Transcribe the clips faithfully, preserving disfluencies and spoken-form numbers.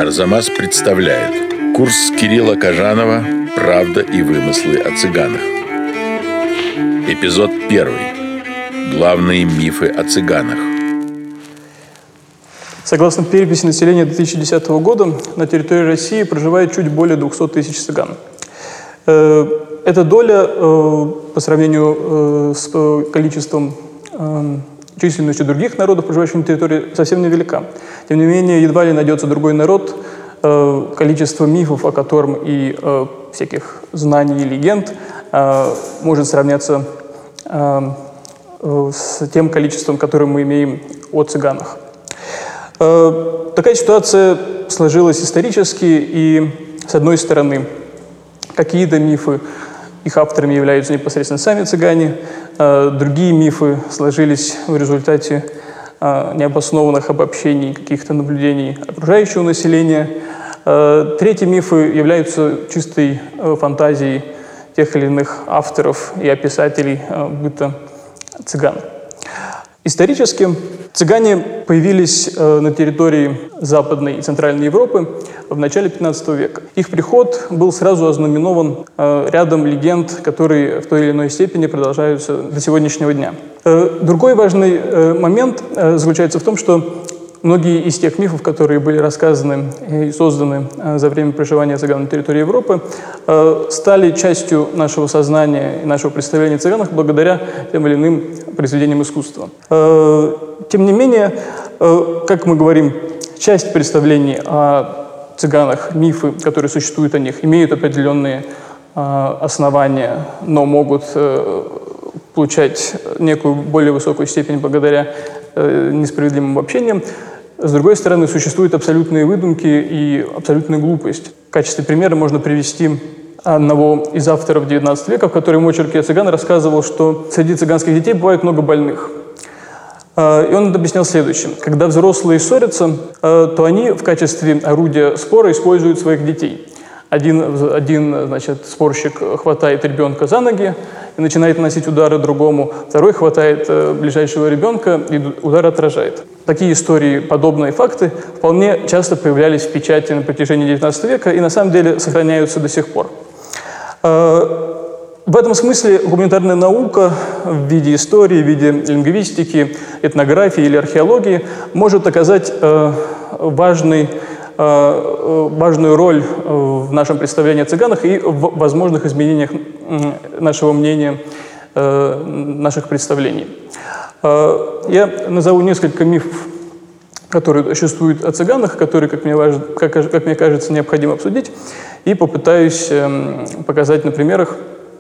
Арзамас представляет курс Кирилла Кожанова «Правда и вымыслы о цыганах». Эпизод первый. Главные мифы о цыганах. Согласно переписи населения две тысячи десятого года, на территории России проживает чуть более двухсот тысяч цыган. Эта доля по сравнению с количеством, численностью других народов, проживающих на территории, совсем невелика. Тем не менее, едва ли найдется другой народ, количество мифов, о котором и всяких знаний и легенд может сравняться с тем количеством, которое мы имеем о цыганах. Такая ситуация сложилась исторически, и, с одной стороны, какие-то мифы, их авторами являются непосредственно сами цыгане, другие мифы сложились в результате необоснованных обобщений, каких-то наблюдений окружающего населения. Третьи мифы являются чистой фантазией тех или иных авторов и описателей быта цыган. Исторически цыгане появились на территории Западной и Центральной Европы в начале пятнадцатого века. Их приход был сразу ознаменован рядом легенд, которые в той или иной степени продолжаются до сегодняшнего дня. Другой важный момент заключается в том, что многие из тех мифов, которые были рассказаны и созданы за время проживания цыган на территории Европы, стали частью нашего сознания и нашего представления о цыганах благодаря тем или иным произведениям искусства. Тем не менее, как мы говорим, часть представлений о цыганах, мифы, которые существуют о них, имеют определенные основания, но могут получать некую более высокую степень благодаря несправедливым обобщениям. С другой стороны, существуют абсолютные выдумки и абсолютная глупость. В качестве примера можно привести одного из авторов девятнадцатого века, в котором в очерке о цыган рассказывал, что среди цыганских детей бывает много больных. И он объяснял следующее. Когда взрослые ссорятся, то они в качестве орудия спора используют своих детей. Один, один значит, спорщик хватает ребенка за ноги и начинает наносить удары другому. Второй хватает ближайшего ребенка и удар отражает. Такие истории, подобные факты вполне часто появлялись в печати на протяжении девятнадцатого века и на самом деле сохраняются до сих пор. В этом смысле гуманитарная наука в виде истории, в виде лингвистики, этнографии или археологии может оказать важный важную роль в нашем представлении о цыганах и в возможных изменениях нашего мнения, наших представлений. Я назову несколько мифов, которые существуют о цыганах, которые, как мне, важно, как, как мне кажется, необходимо обсудить, и попытаюсь показать на примерах,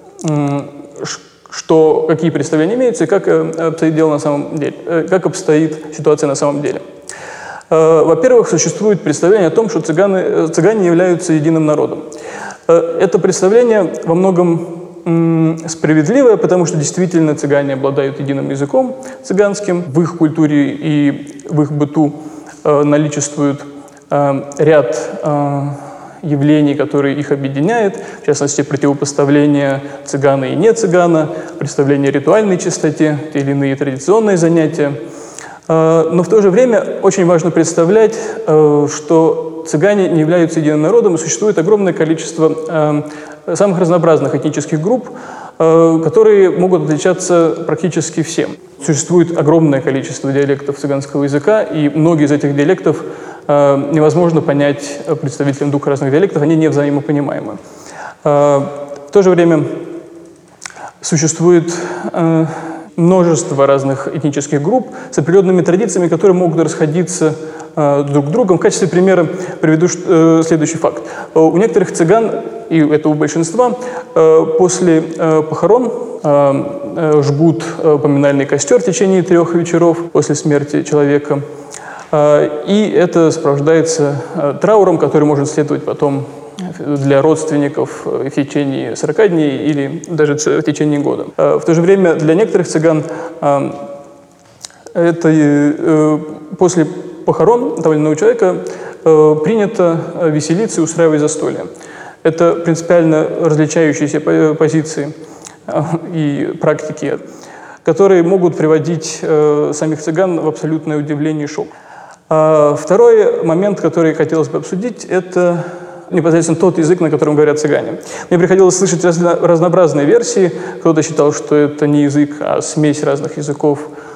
что, какие представления имеются и как обстоит дело на самом деле, как обстоит ситуация на самом деле. Во-первых, существует представление о том, что цыгане, цыгане являются единым народом. Это представление во многом справедливое, потому что действительно цыгане обладают единым языком цыганским. В их культуре и в их быту наличествует ряд явлений, которые их объединяют, в частности, противопоставление цыгана и не цыгана, представление о ритуальной чистоте, те или иные традиционные занятия. Но в то же время очень важно представлять, что цыгане не являются единым народом, и существует огромное количество самых разнообразных этнических групп, которые могут отличаться практически всем. Существует огромное количество диалектов цыганского языка, и многие из этих диалектов невозможно понять представителям двух разных диалектов, они не взаимопонимаемы. В то же время существует множество разных этнических групп с определенными традициями, которые могут расходиться э, друг с другом. В качестве примера приведу э, следующий факт. У некоторых цыган, и это у большинства, э, после э, похорон э, э, жгут э, поминальный костер в течение трех вечеров после смерти человека. Э, и это сопровождается э, трауром, который может следовать потом для родственников в течение сорока дней или даже в течение года. В то же время для некоторых цыган это после похорон того или иного человека принято веселиться и устраивать застолье. Это принципиально различающиеся позиции и практики, которые могут приводить самих цыган в абсолютное удивление и шок. А второй момент, который хотелось бы обсудить, это непосредственно тот язык, на котором говорят цыгане. Мне приходилось слышать разно, разнообразные версии. Кто-то считал, что это не язык, а смесь разных языков.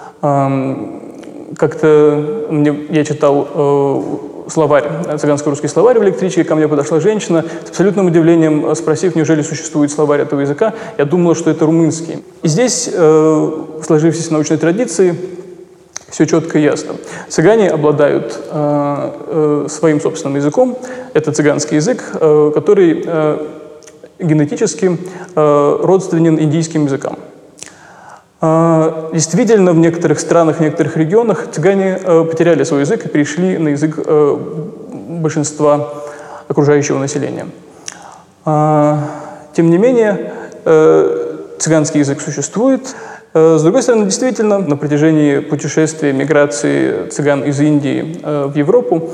Как-то мне, я читал э, словарь, цыганско-русский словарь в электричке, ко мне подошла женщина с абсолютным удивлением, спросив, неужели существует словарь этого языка. Я думала, что это румынский. И здесь, э, в сложившейся научной традиции, все четко и ясно. Цыгане обладают э, э, своим собственным языком. Это цыганский язык, э, который э, генетически э, родственен индийским языкам. Э, действительно, в некоторых странах, в некоторых регионах цыгане э, потеряли свой язык и перешли на язык э, большинства окружающего населения. Э, тем не менее, э, цыганский язык существует. С другой стороны, действительно, на протяжении путешествия, миграции цыган из Индии э, в Европу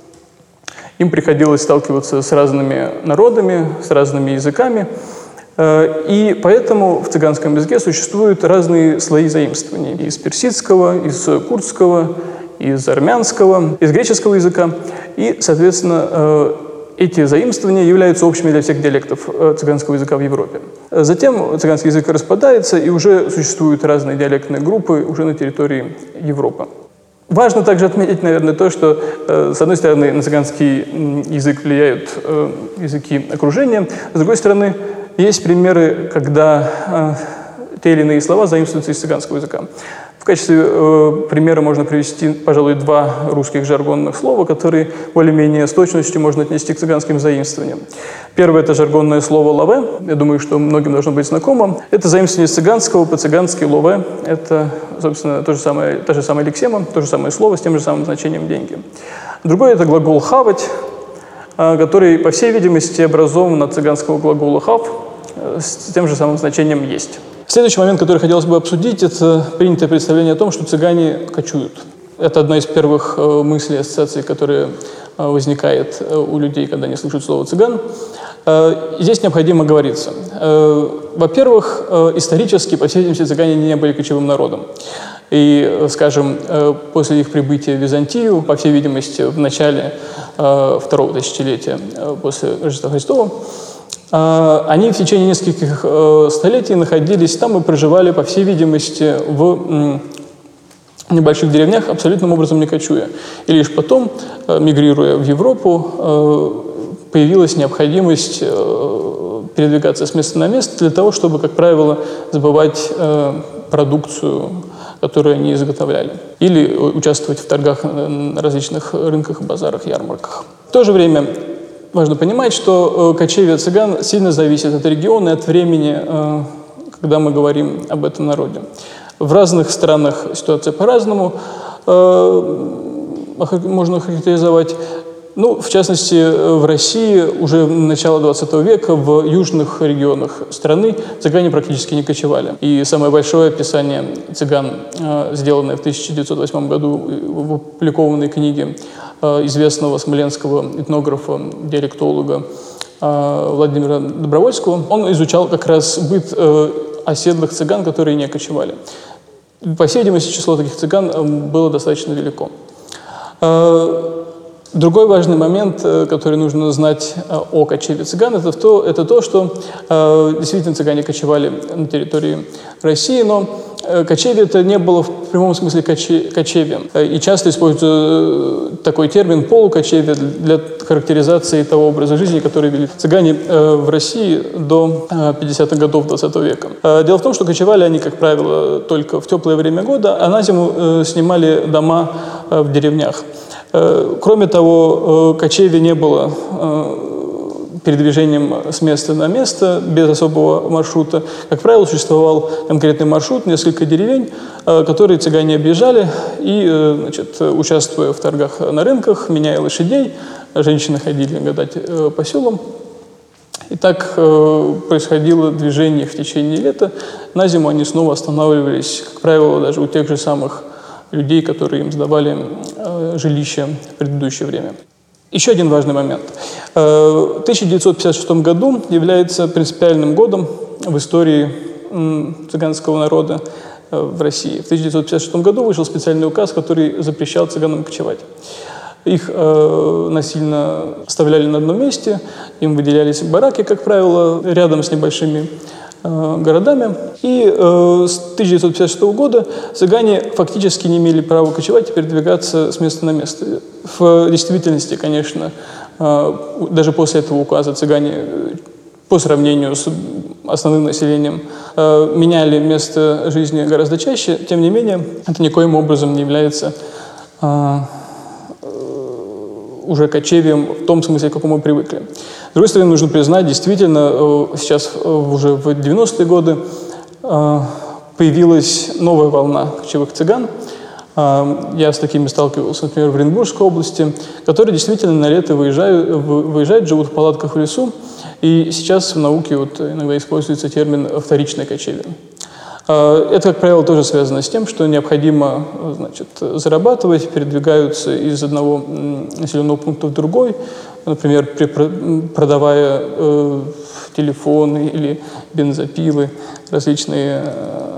им приходилось сталкиваться с разными народами, с разными языками. Э, и поэтому в цыганском языке существуют разные слои заимствований. Из персидского, из курдского, из армянского, из греческого языка. И, соответственно, э, эти заимствования являются общими для всех диалектов цыганского языка в Европе. Затем цыганский язык распадается, и уже существуют разные диалектные группы уже на территории Европы. Важно также отметить, наверное, то, что, с одной стороны, на цыганский язык влияют языки окружения, с другой стороны, есть примеры, когда те или иные слова заимствуются из цыганского языка. В качестве э, примера можно привести, пожалуй, два русских жаргонных слова, которые более-менее с точностью можно отнести к цыганским заимствованиям. Первое – это жаргонное слово «лаве». Я думаю, что многим должно быть знакомо. Это заимствование из цыганского, по-цыгански «лове». Это, собственно, то же самое, та же самая лексема, то же самое слово с тем же самым значением «деньги». Другое – это глагол «хавать», э, который, по всей видимости, образован от цыганского глагола «хав» э, с тем же самым значением «есть». Следующий момент, который хотелось бы обсудить, это принятое представление о том, что цыгане кочуют. Это одна из первых э, мыслей, ассоциаций, которая э, возникает э, у людей, когда они слышат слово «цыган». Э, здесь необходимо оговориться. Э, во-первых, э, исторически, по всей видимости, цыгане не были кочевым народом. И, э, скажем, э, после их прибытия в Византию, по всей видимости, в начале э, второго тысячелетия э, после Рождества Христова, они в течение нескольких э, столетий находились там и проживали, по всей видимости, в м, небольших деревнях, абсолютным образом не кочуя. И лишь потом, э, мигрируя в Европу, э, появилась необходимость э, передвигаться с места на место для того, чтобы, как правило, сбывать э, продукцию, которую они изготовляли, или участвовать в торгах на различных рынках, базарах, ярмарках. В то же время важно понимать, что э, кочевье цыган сильно зависит от региона и от времени, э, когда мы говорим об этом народе. В разных странах ситуация по-разному э, можно характеризовать. Ну, в частности, в России уже в начало двадцатого века в южных регионах страны цыгане практически не кочевали. И самое большое описание цыган, э, сделанное в тысяча девятьсот восьмом году в опубликованной книге известного смоленского этнографа, диалектолога Владимира Добровольского, он изучал как раз быт оседлых цыган, которые не кочевали. По всей видимости, число таких цыган было достаточно велико. Другой важный момент, который нужно знать о кочеве цыган, это то, это то, что действительно цыгане кочевали на территории России, но кочевье это не было в прямом смысле коче, кочевьем. И часто используют такой термин «полукочевье» для характеризации того образа жизни, который вели цыгане в России до пятидесятых годов двадцатого века. Дело в том, что кочевали они, как правило, только в теплое время года, а на зиму снимали дома в деревнях. Кроме того, кочевье не было передвижением с места на место, без особого маршрута. Как правило, существовал конкретный маршрут, несколько деревень, которые цыгане объезжали и, значит, участвуя в торгах на рынках, меняя лошадей, женщины ходили гадать по селам. И так происходило движение в течение лета. На зиму они снова останавливались, как правило, даже у тех же самых людей, которые им сдавали жилища в предыдущее время. Еще один важный момент. тысяча девятьсот пятьдесят шестом году является принципиальным годом в истории цыганского народа. в России. В тысяча девятьсот пятьдесят шестом году вышел специальный указ, который запрещал цыганам кочевать. Их э, насильно оставляли на одном месте, им выделялись бараки, как правило, рядом с небольшими э, городами. И э, с тысяча девятьсот пятьдесят шестого года цыгане фактически не имели права кочевать и передвигаться с места на место. В действительности, конечно, э, даже после этого указа цыгане по сравнению с основным населением э, меняли место жизни гораздо чаще. Тем не менее, это никоим образом не является э, уже кочевьем в том смысле, к какому мы привыкли. С другой стороны, нужно признать, действительно, сейчас уже в девяностые годы появилась новая волна кочевых цыган. Я с такими сталкивался, например, в Оренбургской области, которые действительно на лето выезжают, выезжают, живут в палатках в лесу. И сейчас в науке вот иногда используется термин «вторичное кочевье». Это, как правило, тоже связано с тем, что необходимо, значит, зарабатывать, передвигаются из одного населенного пункта в другой, например, продавая э, телефоны или бензопилы, различные э,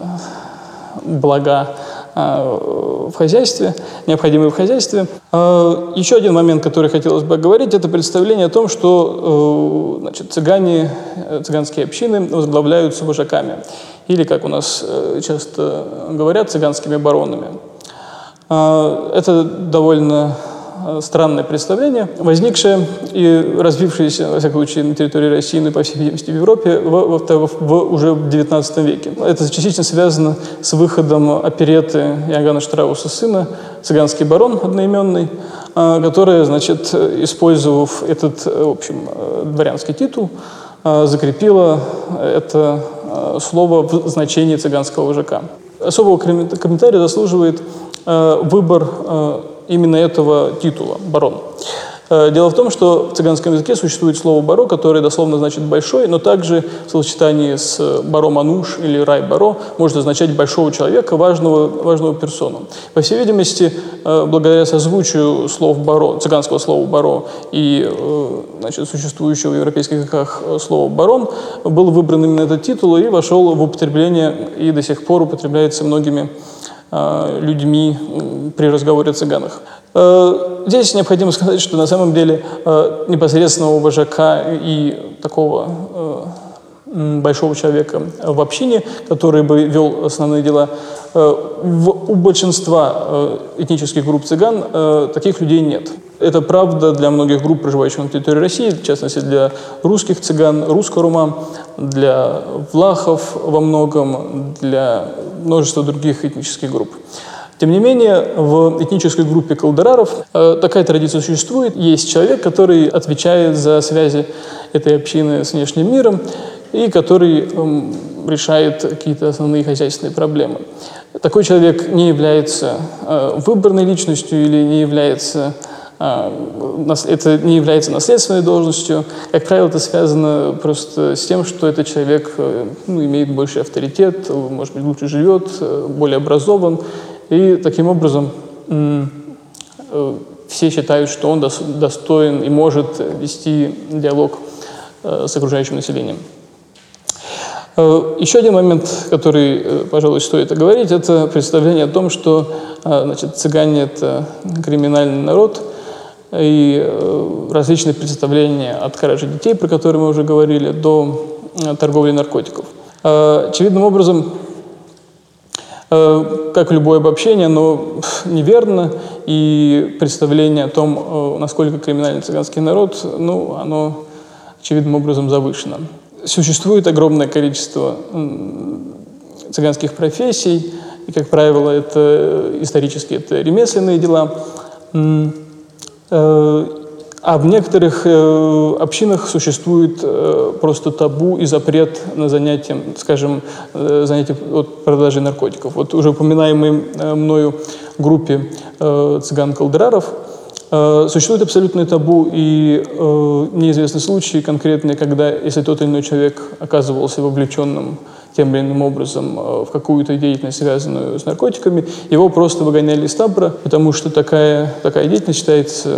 блага э, в хозяйстве, необходимые в хозяйстве. Э, еще один момент, который хотелось бы оговорить, это представление о том, что э, значит, цыгане, цыганские общины возглавляются вожаками. Или, как у нас часто говорят, цыганскими баронами. Это довольно странное представление, возникшее и развившееся, во всяком случае, на территории России, ну и, по всей видимости, в Европе в, в, в, уже в девятнадцатом веке. Это частично связано с выходом оперетты Иоганна Штрауса сына «Цыганский барон» одноименный, которая, значит, использовав этот, в общем, дворянский титул, закрепила это слово в значении цыганского вожака. Особого комментария заслуживает э, выбор э, именно этого титула «барон». Э, дело в том, что в цыганском языке существует слово «баро», которое дословно значит «большой», но также в сочетании с «баро-мануш» или «рай-баро» может означать «большого человека», важного, важного персону. По всей видимости, э, благодаря созвучию слов «баро», цыганского слова «баро» и э, значит, существующего в европейских языках слова «барон», был выбран именно этот титул и вошел в употребление и до сих пор употребляется многими э, людьми э, при разговоре о цыганах. Э, здесь необходимо сказать, что на самом деле э, непосредственного вожака и такого э, большого человека в общине, который бы вел основные дела, э, в, у большинства э, этнических групп цыган э, таких людей нет. Это правда для многих групп, проживающих на территории России, в частности для русских цыган, русско-рума, для влахов во многом, для множества других этнических групп. Тем не менее, в этнической группе калдераров э, такая традиция существует. Есть человек, который отвечает за связи этой общины с внешним миром и который э, решает какие-то основные хозяйственные проблемы. Такой человек не является э, выборной личностью или не является это не является наследственной должностью. Как правило, это связано просто с тем, что этот человек ну, имеет больший авторитет, может быть, лучше живет, более образован. И таким образом все считают, что он достоин и может вести диалог с окружающим населением. Еще один момент, который, пожалуй, стоит оговорить, это представление о том, что значит, цыгане – это криминальный народ, и различные представления от кражи детей, про которые мы уже говорили, до торговли наркотиков. Очевидным образом, как любое обобщение, оно неверно, и представление о том, насколько криминальный цыганский народ, ну, оно очевидным образом завышено. Существует огромное количество цыганских профессий, и, как правило, это исторически это ремесленные дела. А в некоторых общинах существует просто табу и запрет на занятия, скажем, занятия от продажи наркотиков. Вот уже упоминаемой мною группе цыган-калдераров существует абсолютное табу, и мне известны случаи конкретные, когда, если тот или иной человек оказывался вовлеченным тем или иным образом в какую-то деятельность, связанную с наркотиками, его просто выгоняли из табора, потому что такая, такая деятельность считается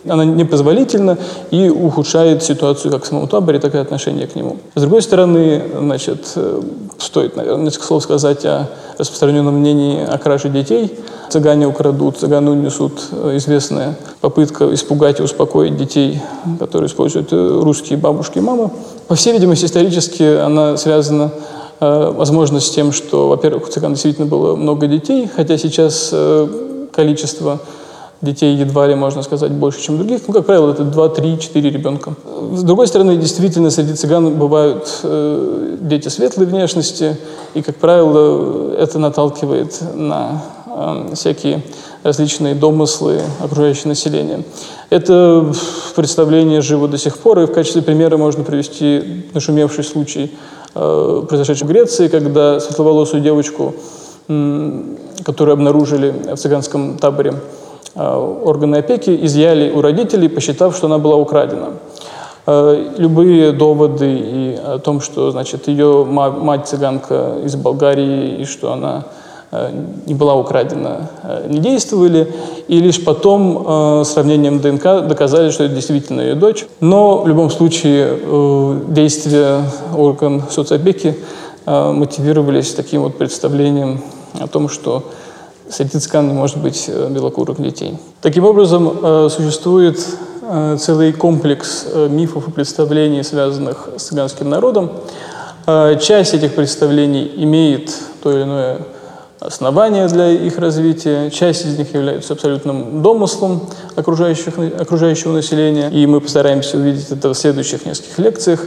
Она непозволительна и ухудшает ситуацию как в самом таборе, так и отношение к нему. С другой стороны, значит, стоит, наверное, несколько слов сказать о распространенном мнении о краже детей. Цыгане украдут, цыгане унесут. Известная попытка испугать и успокоить детей, которые используют русские бабушки и мамы. По всей видимости, исторически она связана, возможно, с тем, что, во-первых, у цыган действительно было много детей, хотя сейчас количество детей едва ли, можно сказать, больше, чем других. Ну, как правило, это два, три, четыре ребенка. С другой стороны, действительно, среди цыган бывают э, дети светлой внешности, и, как правило, это наталкивает на э, всякие различные домыслы окружающего населения. Это представление живо до сих пор, и в качестве примера можно привести нашумевший случай, э, произошедший в Греции, когда светловолосую девочку, э, которую обнаружили в цыганском таборе, органы опеки изъяли у родителей, посчитав, что она была украдена. Любые доводы и о том, что, значит, ее мать цыганка из Болгарии и что она не была украдена, не действовали. И лишь потом сравнением ДНК доказали, что это действительно ее дочь. Но в любом случае действия орган соцопеки мотивировались таким вот представлением о том, что среди цыган не может быть белокурых детей. Таким образом, существует целый комплекс мифов и представлений, связанных с цыганским народом. Часть этих представлений имеет то или иное основание для их развития, часть из них является абсолютным домыслом окружающих, окружающего населения, и мы постараемся увидеть это в следующих нескольких лекциях,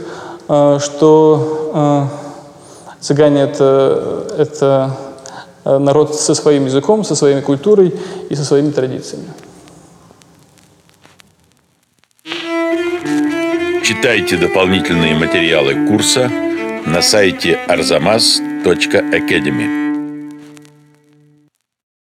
что цыгане это, – это народ со своим языком, со своей культурой и со своими традициями. Читайте дополнительные материалы курса на сайте арзамас точка академи.